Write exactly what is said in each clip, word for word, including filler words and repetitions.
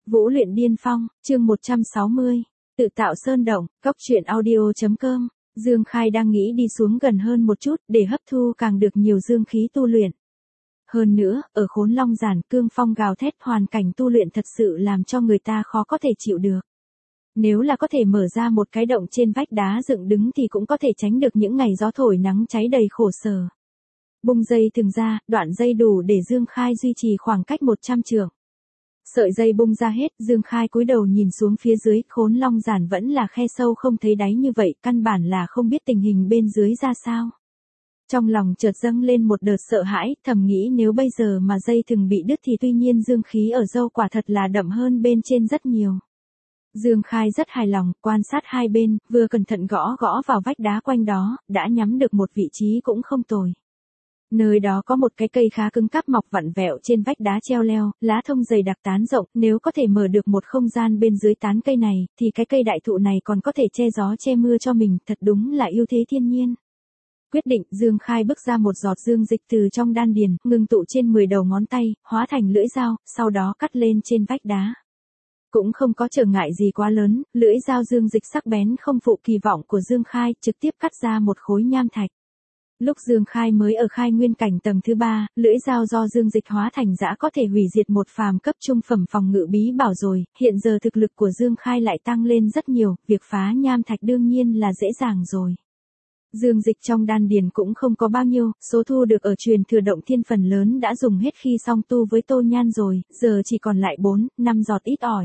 Vũ luyện điên phong, chương một trăm sáu mươi, tự tạo sơn động, cóc truyện audio.com. Dương Khai đang nghĩ đi xuống gần hơn một chút để hấp thu càng được nhiều dương khí tu luyện. Hơn nữa, ở Khốn Long Giản cương phong gào thét, hoàn cảnh tu luyện thật sự làm cho người ta khó có thể chịu được. Nếu là có thể mở ra một cái động trên vách đá dựng đứng thì cũng có thể tránh được những ngày gió thổi nắng cháy đầy khổ sở. Bung dây từng ra, đoạn dây đủ để Dương Khai duy trì khoảng cách một trăm trượng. Sợi dây bung ra hết, Dương Khai cúi đầu nhìn xuống phía dưới, Khốn Long Giản vẫn là khe sâu không thấy đáy như vậy, căn bản là không biết tình hình bên dưới ra sao. Trong lòng chợt dâng lên một đợt sợ hãi, thầm nghĩ nếu bây giờ mà dây thừng bị đứt thì tuy nhiên dương khí ở dâu quả thật là đậm hơn bên trên rất nhiều. Dương Khai rất hài lòng, quan sát hai bên, vừa cẩn thận gõ gõ vào vách đá quanh đó, đã nhắm được một vị trí cũng không tồi. Nơi đó có một cái cây khá cứng cáp mọc vặn vẹo trên vách đá treo leo, lá thông dày đặc tán rộng, nếu có thể mở được một không gian bên dưới tán cây này, thì cái cây đại thụ này còn có thể che gió che mưa cho mình, thật đúng là ưu thế thiên nhiên. Quyết định, Dương Khai bước ra một giọt dương dịch từ trong đan điền, ngưng tụ trên mười đầu ngón tay, hóa thành lưỡi dao, sau đó cắt lên trên vách đá. Cũng không có trở ngại gì quá lớn, lưỡi dao dương dịch sắc bén không phụ kỳ vọng của Dương Khai, trực tiếp cắt ra một khối nham thạch. Lúc Dương Khai mới ở khai nguyên cảnh tầng thứ ba, lưỡi dao do dương dịch hóa thành dã có thể hủy diệt một phàm cấp trung phẩm phòng ngự bí bảo rồi, hiện giờ thực lực của Dương Khai lại tăng lên rất nhiều, việc phá nham thạch đương nhiên là dễ dàng rồi. Dương dịch trong đan điền cũng không có bao nhiêu, số thu được ở truyền thừa động thiên phần lớn đã dùng hết khi song tu với Tô Nhan rồi, giờ chỉ còn lại bốn, năm giọt ít ỏi.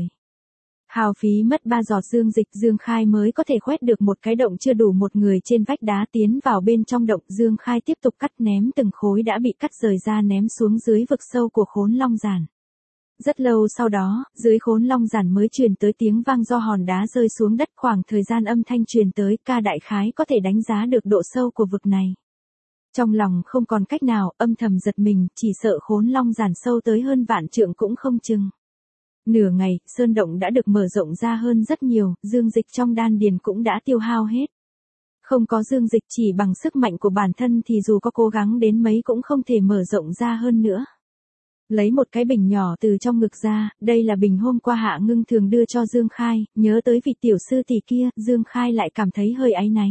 Hào phí mất ba giọt dương dịch, Dương Khai mới có thể khoét được một cái động chưa đủ một người trên vách đá tiến vào bên trong động. Dương Khai tiếp tục cắt ném từng khối đã bị cắt rời ra ném xuống dưới vực sâu của Khốn Long Giản. Rất lâu sau đó, dưới Khốn Long Giản mới truyền tới tiếng vang do hòn đá rơi xuống đất, khoảng thời gian âm thanh truyền tới, ca đại khái có thể đánh giá được độ sâu của vực này. Trong lòng không còn cách nào, âm thầm giật mình, chỉ sợ Khốn Long Giản sâu tới hơn vạn trượng cũng không chừng. Nửa ngày, sơn động đã được mở rộng ra hơn rất nhiều, dương dịch trong đan điền cũng đã tiêu hao hết. Không có dương dịch, chỉ bằng sức mạnh của bản thân thì dù có cố gắng đến mấy cũng không thể mở rộng ra hơn nữa. Lấy một cái bình nhỏ từ trong ngực ra, đây là bình hôm qua Hạ Ngưng thường đưa cho Dương Khai, nhớ tới vị tiểu sư tỷ kia, Dương Khai lại cảm thấy hơi áy náy.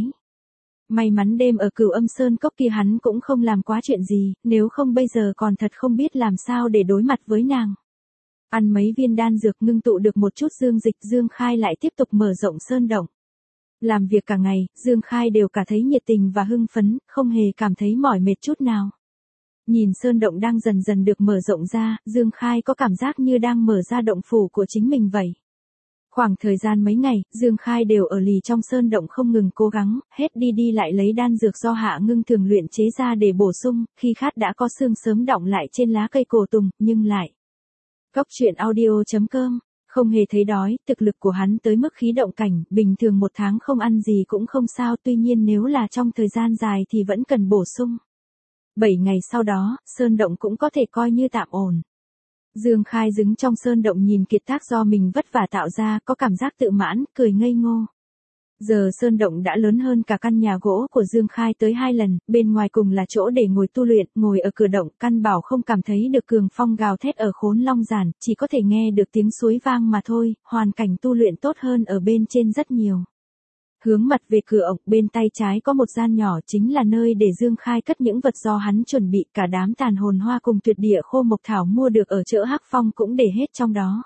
May mắn đêm ở Cửu Âm Sơn Cốc kia hắn cũng không làm quá chuyện gì, nếu không bây giờ còn thật không biết làm sao để đối mặt với nàng. Ăn mấy viên đan dược ngưng tụ được một chút dương dịch, Dương Khai lại tiếp tục mở rộng sơn động. Làm việc cả ngày, Dương Khai đều cả thấy nhiệt tình và hưng phấn, không hề cảm thấy mỏi mệt chút nào. Nhìn sơn động đang dần dần được mở rộng ra, Dương Khai có cảm giác như đang mở ra động phủ của chính mình vậy. Khoảng thời gian mấy ngày, Dương Khai đều ở lì trong sơn động không ngừng cố gắng, hết đi đi lại lấy đan dược do Hạ Ngưng thường luyện chế ra để bổ sung, khi khát đã có xương sớm đọng lại trên lá cây cổ tùng, nhưng lại. Cóc truyện audio.com, không hề thấy đói, thực lực của hắn tới mức khí động cảnh, bình thường một tháng không ăn gì cũng không sao, tuy nhiên nếu là trong thời gian dài thì vẫn cần bổ sung. Bảy ngày sau đó, sơn động cũng có thể coi như tạm ổn. Dương Khai đứng trong sơn động nhìn kiệt tác do mình vất vả tạo ra, có cảm giác tự mãn, cười ngây ngô. Giờ sơn động đã lớn hơn cả căn nhà gỗ của Dương Khai tới hai lần, bên ngoài cùng là chỗ để ngồi tu luyện, ngồi ở cửa động, căn bảo không cảm thấy được cường phong gào thét ở Khốn Long Giản, chỉ có thể nghe được tiếng suối vang mà thôi, hoàn cảnh tu luyện tốt hơn ở bên trên rất nhiều. Hướng mặt về cửa ổng, bên tay trái có một gian nhỏ, chính là nơi để Dương Khai cất những vật do hắn chuẩn bị, cả đám tàn hồn hoa cùng tuyệt địa khô mộc thảo mua được ở chợ Hắc Phong cũng để hết trong đó.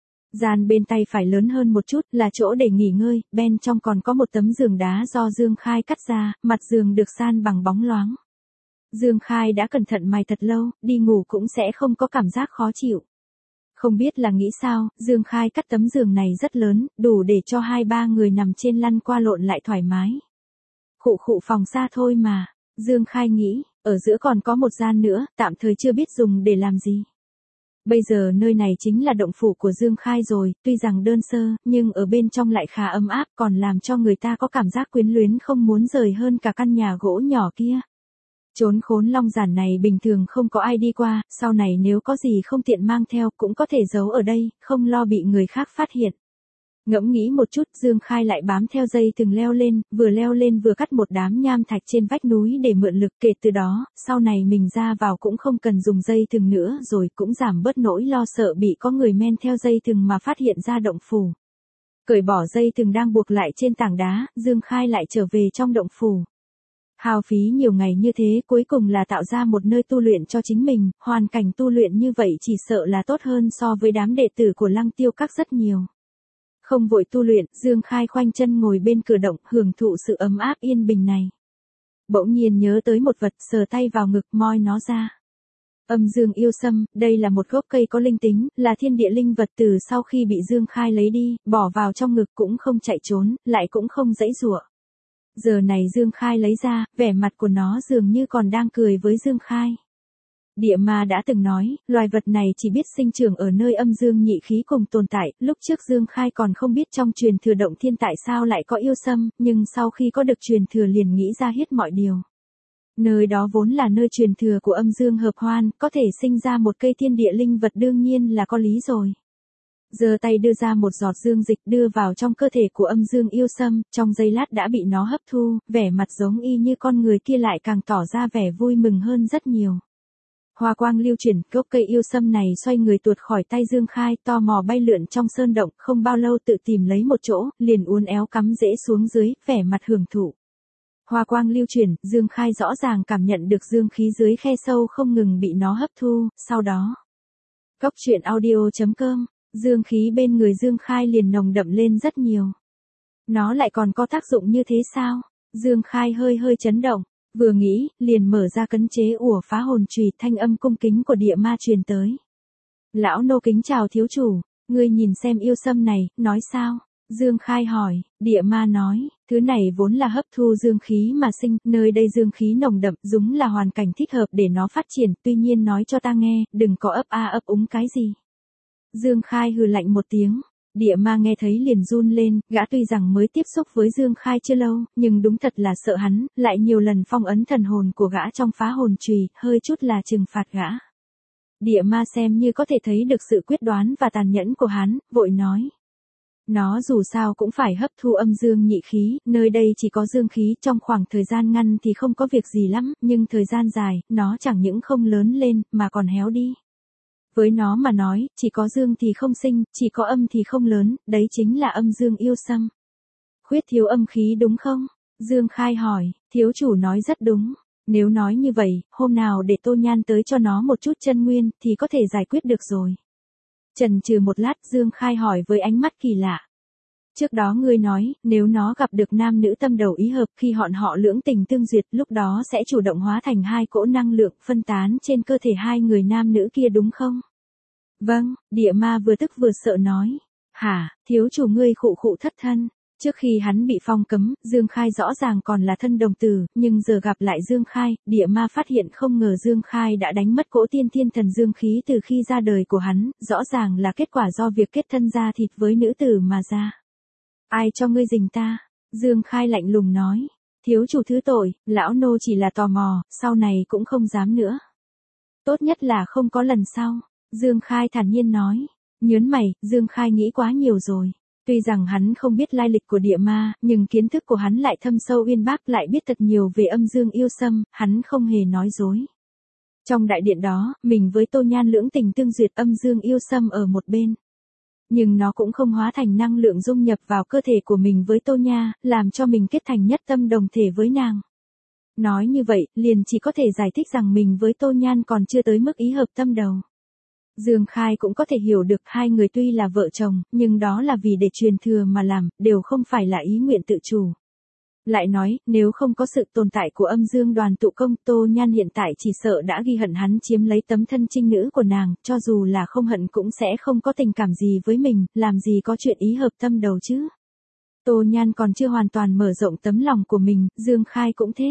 Gian bên tay phải lớn hơn một chút là chỗ để nghỉ ngơi, bên trong còn có một tấm giường đá do Dương Khai cắt ra, mặt giường được san bằng bóng loáng. Dương Khai đã cẩn thận mài thật lâu, đi ngủ cũng sẽ không có cảm giác khó chịu. Không biết là nghĩ sao, Dương Khai cắt tấm giường này rất lớn, đủ để cho hai ba người nằm trên lăn qua lộn lại thoải mái. Khụ khụ phòng xa thôi mà, Dương Khai nghĩ, ở giữa còn có một gian nữa, tạm thời chưa biết dùng để làm gì. Bây giờ nơi này chính là động phủ của Dương Khai rồi, tuy rằng đơn sơ, nhưng ở bên trong lại khá ấm áp, còn làm cho người ta có cảm giác quyến luyến không muốn rời hơn cả căn nhà gỗ nhỏ kia. Chốn Khốn Long Giản này bình thường không có ai đi qua, sau này nếu có gì không tiện mang theo cũng có thể giấu ở đây, không lo bị người khác phát hiện. Ngẫm nghĩ một chút, Dương Khai lại bám theo dây thừng leo lên, vừa leo lên vừa cắt một đám nham thạch trên vách núi để mượn lực. Kể từ đó, sau này mình ra vào cũng không cần dùng dây thừng nữa rồi, cũng giảm bớt nỗi lo sợ bị có người men theo dây thừng mà phát hiện ra động phủ. Cởi bỏ dây thừng đang buộc lại trên tảng đá, Dương Khai lại trở về trong động phủ. Hao phí nhiều ngày như thế cuối cùng là tạo ra một nơi tu luyện cho chính mình, hoàn cảnh tu luyện như vậy chỉ sợ là tốt hơn so với đám đệ tử của Lăng Tiêu Các rất nhiều. Không vội tu luyện, Dương Khai khoanh chân ngồi bên cửa động, hưởng thụ sự ấm áp yên bình này. Bỗng nhiên nhớ tới một vật, sờ tay vào ngực moi nó ra. Âm dương yêu sâm, đây là một gốc cây có linh tính, là thiên địa linh vật từ sau khi bị Dương Khai lấy đi, bỏ vào trong ngực cũng không chạy trốn, lại cũng không giãy giụa. Giờ này Dương Khai lấy ra, vẻ mặt của nó dường như còn đang cười với Dương Khai. Địa ma đã từng nói, loài vật này chỉ biết sinh trưởng ở nơi âm dương nhị khí cùng tồn tại, lúc trước Dương Khai còn không biết trong truyền thừa động thiên tại sao lại có yêu sâm, nhưng sau khi có được truyền thừa liền nghĩ ra hết mọi điều. Nơi đó vốn là nơi truyền thừa của âm dương hợp hoan, có thể sinh ra một cây thiên địa linh vật đương nhiên là có lý rồi. Giơ tay đưa ra một giọt dương dịch đưa vào trong cơ thể của âm dương yêu sâm, trong giây lát đã bị nó hấp thu, vẻ mặt giống y như con người kia lại càng tỏ ra vẻ vui mừng hơn rất nhiều. Hoa quang lưu chuyển, gốc cây yêu sâm này xoay người tuột khỏi tay Dương Khai, to mò bay lượn trong sơn động, không bao lâu tự tìm lấy một chỗ, liền uốn éo cắm rễ xuống dưới, vẻ mặt hưởng thụ. Hoa quang lưu chuyển, Dương Khai rõ ràng cảm nhận được dương khí dưới khe sâu không ngừng bị nó hấp thu, sau đó. Góc truyện audio chấm com, dương khí bên người Dương Khai liền nồng đậm lên rất nhiều. Nó lại còn có tác dụng như thế sao? Dương Khai hơi hơi chấn động. Vừa nghĩ, liền mở ra cấn chế ủa phá hồn chùy, thanh âm cung kính của địa ma truyền tới. Lão nô kính chào thiếu chủ, ngươi nhìn xem yêu sâm này, nói sao? Dương Khai hỏi, địa ma nói, thứ này vốn là hấp thu dương khí mà sinh, nơi đây dương khí nồng đậm, đúng là hoàn cảnh thích hợp để nó phát triển, tuy nhiên nói cho ta nghe, đừng có ấp a ấp úng cái gì. Dương Khai hừ lạnh một tiếng. Địa ma nghe thấy liền run lên, gã tuy rằng mới tiếp xúc với Dương Khai chưa lâu, nhưng đúng thật là sợ hắn, lại nhiều lần phong ấn thần hồn của gã trong phá hồn chùy, hơi chút là trừng phạt gã. Địa ma xem như có thể thấy được sự quyết đoán và tàn nhẫn của hắn, vội nói. Nó dù sao cũng phải hấp thu âm dương nhị khí, nơi đây chỉ có dương khí, trong khoảng thời gian ngắn thì không có việc gì lắm, nhưng thời gian dài, nó chẳng những không lớn lên, mà còn héo đi. Với nó mà nói, chỉ có dương thì không sinh, chỉ có âm thì không lớn, đấy chính là âm dương yêu sâm. Khuyết thiếu âm khí đúng không? Dương Khai hỏi, thiếu chủ nói rất đúng. Nếu nói như vậy, hôm nào để Tô Nhan tới cho nó một chút chân nguyên, thì có thể giải quyết được rồi. Chần chừ một lát, Dương Khai hỏi với ánh mắt kỳ lạ. Trước đó ngươi nói, nếu nó gặp được nam nữ tâm đầu ý hợp, khi họ họ lưỡng tình tương duyệt, lúc đó sẽ chủ động hóa thành hai cỗ năng lượng phân tán trên cơ thể hai người nam nữ kia đúng không? Vâng, địa ma vừa tức vừa sợ nói. Hả, thiếu chủ ngươi khụ khụ thất thân. Trước khi hắn bị phong cấm, Dương Khai rõ ràng còn là thân đồng tử, nhưng giờ gặp lại Dương Khai, địa ma phát hiện không ngờ Dương Khai đã đánh mất cỗ tiên thiên thần dương khí từ khi ra đời của hắn, rõ ràng là kết quả do việc kết thân da thịt với nữ tử mà ra. Ai cho ngươi dình ta? Dương Khai lạnh lùng nói. Thiếu chủ thứ tội, lão nô chỉ là tò mò, sau này cũng không dám nữa. Tốt nhất là không có lần sau. Dương Khai thản nhiên nói. Nhớn mày, Dương Khai nghĩ quá nhiều rồi. Tuy rằng hắn không biết lai lịch của địa ma, nhưng kiến thức của hắn lại thâm sâu uyên bác, lại biết thật nhiều về âm dương yêu sâm, hắn không hề nói dối. Trong đại điện đó, mình với Tô Nhan lưỡng tình tương duyệt, âm dương yêu sâm ở một bên. Nhưng nó cũng không hóa thành năng lượng dung nhập vào cơ thể của mình với Tô Nha, làm cho mình kết thành nhất tâm đồng thể với nàng. Nói như vậy, liền chỉ có thể giải thích rằng mình với Tô Nhan còn chưa tới mức ý hợp tâm đầu. Dương Khai cũng có thể hiểu được hai người tuy là vợ chồng, nhưng đó là vì để truyền thừa mà làm, đều không phải là ý nguyện tự chủ. Lại nói, nếu không có sự tồn tại của âm dương đoàn tụ công, Tô Nhan hiện tại chỉ sợ đã ghi hận hắn chiếm lấy tấm thân trinh nữ của nàng, cho dù là không hận cũng sẽ không có tình cảm gì với mình, làm gì có chuyện ý hợp tâm đầu chứ. Tô Nhan còn chưa hoàn toàn mở rộng tấm lòng của mình, Dương Khai cũng thế.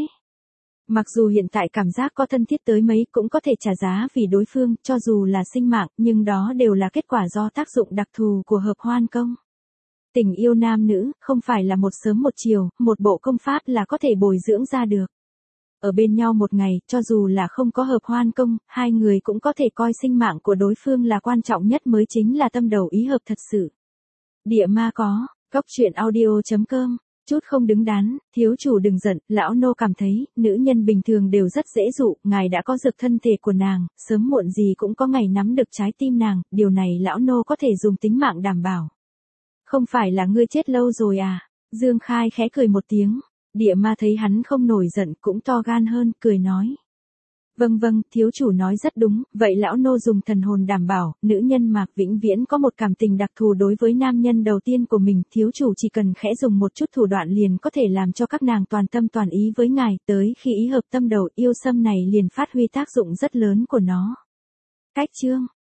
Mặc dù hiện tại cảm giác có thân thiết tới mấy cũng có thể trả giá vì đối phương, cho dù là sinh mạng, nhưng đó đều là kết quả do tác dụng đặc thù của hợp hoan công. Tình yêu nam nữ, không phải là một sớm một chiều, một bộ công pháp là có thể bồi dưỡng ra được. Ở bên nhau một ngày, cho dù là không có hợp hoan công, hai người cũng có thể coi sinh mạng của đối phương là quan trọng nhất mới chính là tâm đầu ý hợp thật sự. Địa ma có, cóc truyện audio.com. Chút không đứng đắn, thiếu chủ đừng giận, lão nô cảm thấy, nữ nhân bình thường đều rất dễ dụ, ngài đã có dược thân thể của nàng, sớm muộn gì cũng có ngày nắm được trái tim nàng, điều này lão nô có thể dùng tính mạng đảm bảo. Không phải là ngươi chết lâu rồi à? Dương Khai khẽ cười một tiếng, địa ma thấy hắn không nổi giận cũng to gan hơn, cười nói. Vâng vâng, thiếu chủ nói rất đúng, vậy lão nô dùng thần hồn đảm bảo, nữ nhân Mạc vĩnh viễn có một cảm tình đặc thù đối với nam nhân đầu tiên của mình, thiếu chủ chỉ cần khẽ dùng một chút thủ đoạn liền có thể làm cho các nàng toàn tâm toàn ý với ngài, tới khi ý hợp tâm đầu yêu sâm này liền phát huy tác dụng rất lớn của nó. Cách chương